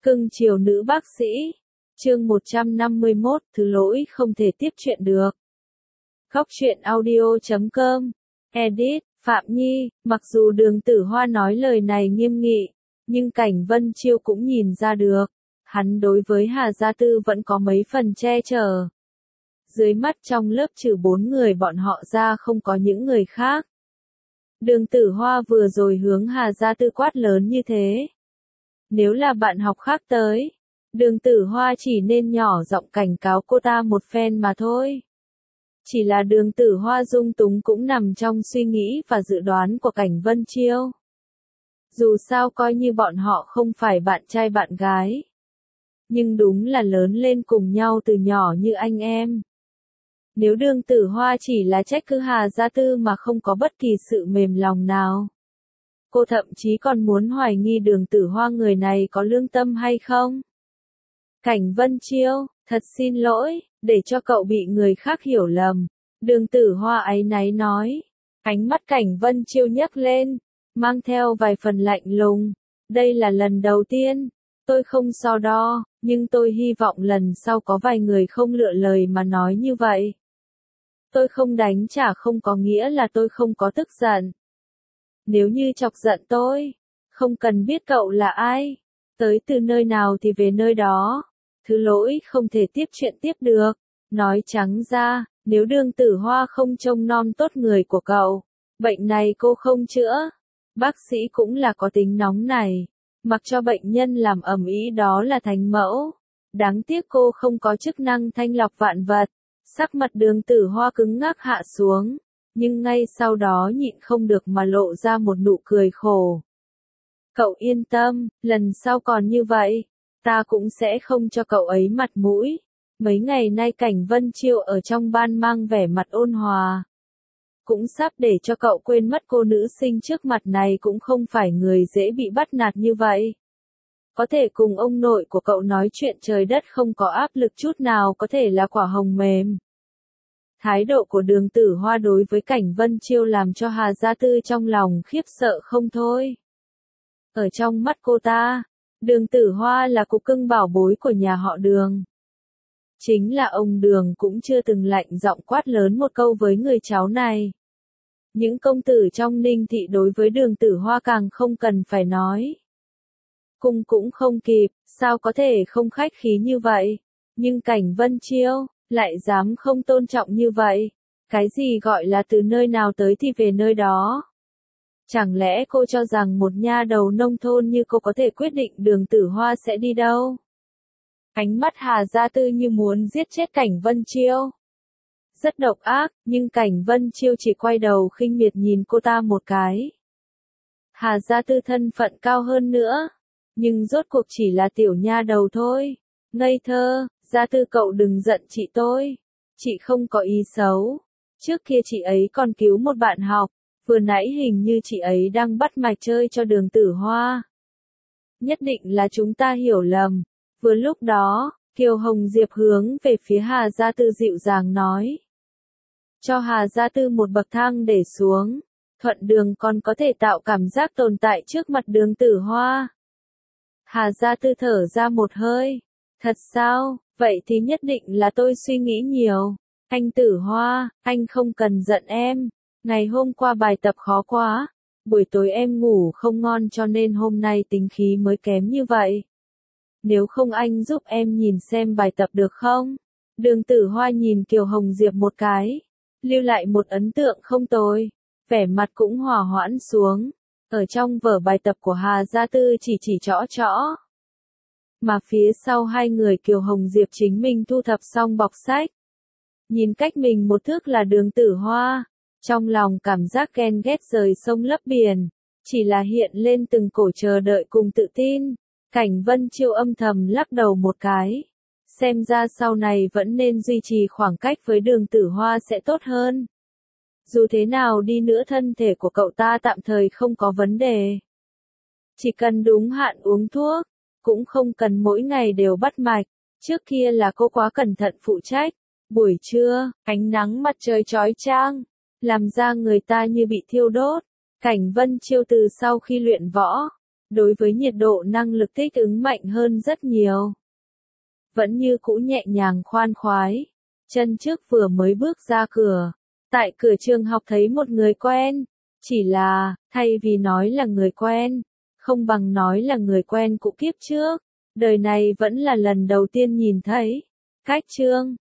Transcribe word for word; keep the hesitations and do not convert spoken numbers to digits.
Cưng chiều nữ bác sĩ. Chương một trăm năm mươi mốt, thứ lỗi không thể tiếp chuyện được. Góc truyện audio chấm com. Edit, Phạm Nhi. Mặc dù Đường Tử Hoa nói lời này nghiêm nghị, nhưng Cảnh Vân Chiêu cũng nhìn ra được, hắn đối với Hà Gia Tư vẫn có mấy phần che chở. Dưới mắt trong lớp trừ bốn người bọn họ ra không có những người khác. Đường Tử Hoa vừa rồi hướng Hà Gia Tư quát lớn như thế. Nếu là bạn học khác tới, Đường Tử Hoa chỉ nên nhỏ giọng cảnh cáo cô ta một phen mà thôi. Chỉ là Đường Tử Hoa dung túng cũng nằm trong suy nghĩ và dự đoán của Cảnh Vân Chiêu. Dù sao coi như bọn họ không phải bạn trai bạn gái, nhưng đúng là lớn lên cùng nhau từ nhỏ như anh em. Nếu Đường Tử Hoa chỉ là trách cứ Hà Gia Tư mà không có bất kỳ sự mềm lòng nào, cô thậm chí còn muốn hoài nghi Đường Tử Hoa người này có lương tâm hay không. Cảnh Vân Chiêu, thật xin lỗi, để cho cậu bị người khác hiểu lầm. Đường Tử Hoa áy náy nói. Ánh mắt Cảnh Vân Chiêu nhấc lên, mang theo vài phần lạnh lùng. Đây là lần đầu tiên, tôi không so đo, nhưng tôi hy vọng lần sau có vài người không lựa lời mà nói như vậy. Tôi không đánh trả không có nghĩa là tôi không có tức giận. Nếu như chọc giận tôi, không cần biết cậu là ai, tới từ nơi nào thì về nơi đó. Thứ lỗi không thể tiếp chuyện tiếp được. Nói trắng ra, nếu Đường Tử Hoa không trông nom tốt người của cậu, bệnh này cô không chữa. Bác sĩ cũng là có tính nóng này, mặc cho bệnh nhân làm ầm ĩ đó là thánh mẫu. Đáng tiếc cô không có chức năng thanh lọc vạn vật. Sắc mặt Đường Tử Hoa cứng ngắc hạ xuống, nhưng ngay sau đó nhịn không được mà lộ ra một nụ cười khổ. Cậu yên tâm, lần sau còn như vậy, ta cũng sẽ không cho cậu ấy mặt mũi. Mấy ngày nay Cảnh Vân Chiêu ở trong ban mang vẻ mặt ôn hòa, cũng sắp để cho cậu quên mất cô nữ sinh trước mặt này cũng không phải người dễ bị bắt nạt như vậy. Có thể cùng ông nội của cậu nói chuyện trời đất không có áp lực chút nào, có thể là quả hồng mềm. Thái độ của Đường Tử Hoa đối với Cảnh Vân Chiêu làm cho Hà Gia Tư trong lòng khiếp sợ không thôi. Ở trong mắt cô ta, Đường Tử Hoa là cục cưng bảo bối của nhà họ Đường. Chính là ông Đường cũng chưa từng lạnh giọng quát lớn một câu với người cháu này. Những công tử trong Ninh thị đối với Đường Tử Hoa càng không cần phải nói. Cung cũng không kịp, sao có thể không khách khí như vậy. Nhưng Cảnh Vân Chiêu lại dám không tôn trọng như vậy. Cái gì gọi là từ nơi nào tới thì về nơi đó. Chẳng lẽ cô cho rằng một nha đầu nông thôn như cô có thể quyết định Đường Tử Hoa sẽ đi đâu? Ánh mắt Hà Gia Tư như muốn giết chết Cảnh Vân Chiêu. Rất độc ác, nhưng Cảnh Vân Chiêu chỉ quay đầu khinh miệt nhìn cô ta một cái. Hà Gia Tư thân phận cao hơn nữa, nhưng rốt cuộc chỉ là tiểu nha đầu thôi. Ngây thơ, Gia Tư cậu đừng giận chị tôi. Chị không có ý xấu. Trước kia chị ấy còn cứu một bạn học. Vừa nãy hình như chị ấy đang bắt mạch chơi cho Đường Tử Hoa. Nhất định là chúng ta hiểu lầm. Vừa lúc đó, Kiều Hồng Diệp hướng về phía Hà Gia Tư dịu dàng nói. Cho Hà Gia Tư một bậc thang để xuống. Thuận đường còn có thể tạo cảm giác tồn tại trước mặt Đường Tử Hoa. Hà Gia Tư thở ra một hơi. Thật sao, vậy thì nhất định là tôi suy nghĩ nhiều. Anh Tử Hoa, anh không cần giận em. Ngày hôm qua bài tập khó quá, buổi tối em ngủ không ngon cho nên hôm nay tính khí mới kém như vậy. Nếu không anh giúp em nhìn xem bài tập được không? Đường Tử Hoa nhìn Kiều Hồng Diệp một cái, lưu lại một ấn tượng không tồi, vẻ mặt cũng hòa hoãn xuống. Ở trong vở bài tập của Hà Gia Tư chỉ chỉ trõ trõ. Mà phía sau hai người Kiều Hồng Diệp chính mình thu thập xong bọc sách. Nhìn cách mình một thước là Đường Tử Hoa. Trong lòng cảm giác ghen ghét rời sông lấp biển, chỉ là hiện lên từng cổ chờ đợi cùng tự tin. Cảnh Vân Chiêu âm thầm lắc đầu một cái. Xem ra sau này vẫn nên duy trì khoảng cách với Đường Tử Hoa sẽ tốt hơn. Dù thế nào đi nữa thân thể của cậu ta tạm thời không có vấn đề. Chỉ cần đúng hạn uống thuốc, cũng không cần mỗi ngày đều bắt mạch. Trước kia là cô quá cẩn thận phụ trách. Buổi trưa, ánh nắng mặt trời chói chang, làm da người ta như bị thiêu đốt. Cảnh Vân Chiêu từ sau khi luyện võ, đối với nhiệt độ năng lực thích ứng mạnh hơn rất nhiều. Vẫn như cũ nhẹ nhàng khoan khoái. Chân trước vừa mới bước ra cửa. Tại cửa trường học thấy một người quen. Chỉ là, thay vì nói là người quen, không bằng nói là người quen cũ kiếp trước. Đời này vẫn là lần đầu tiên nhìn thấy. Cách Trương,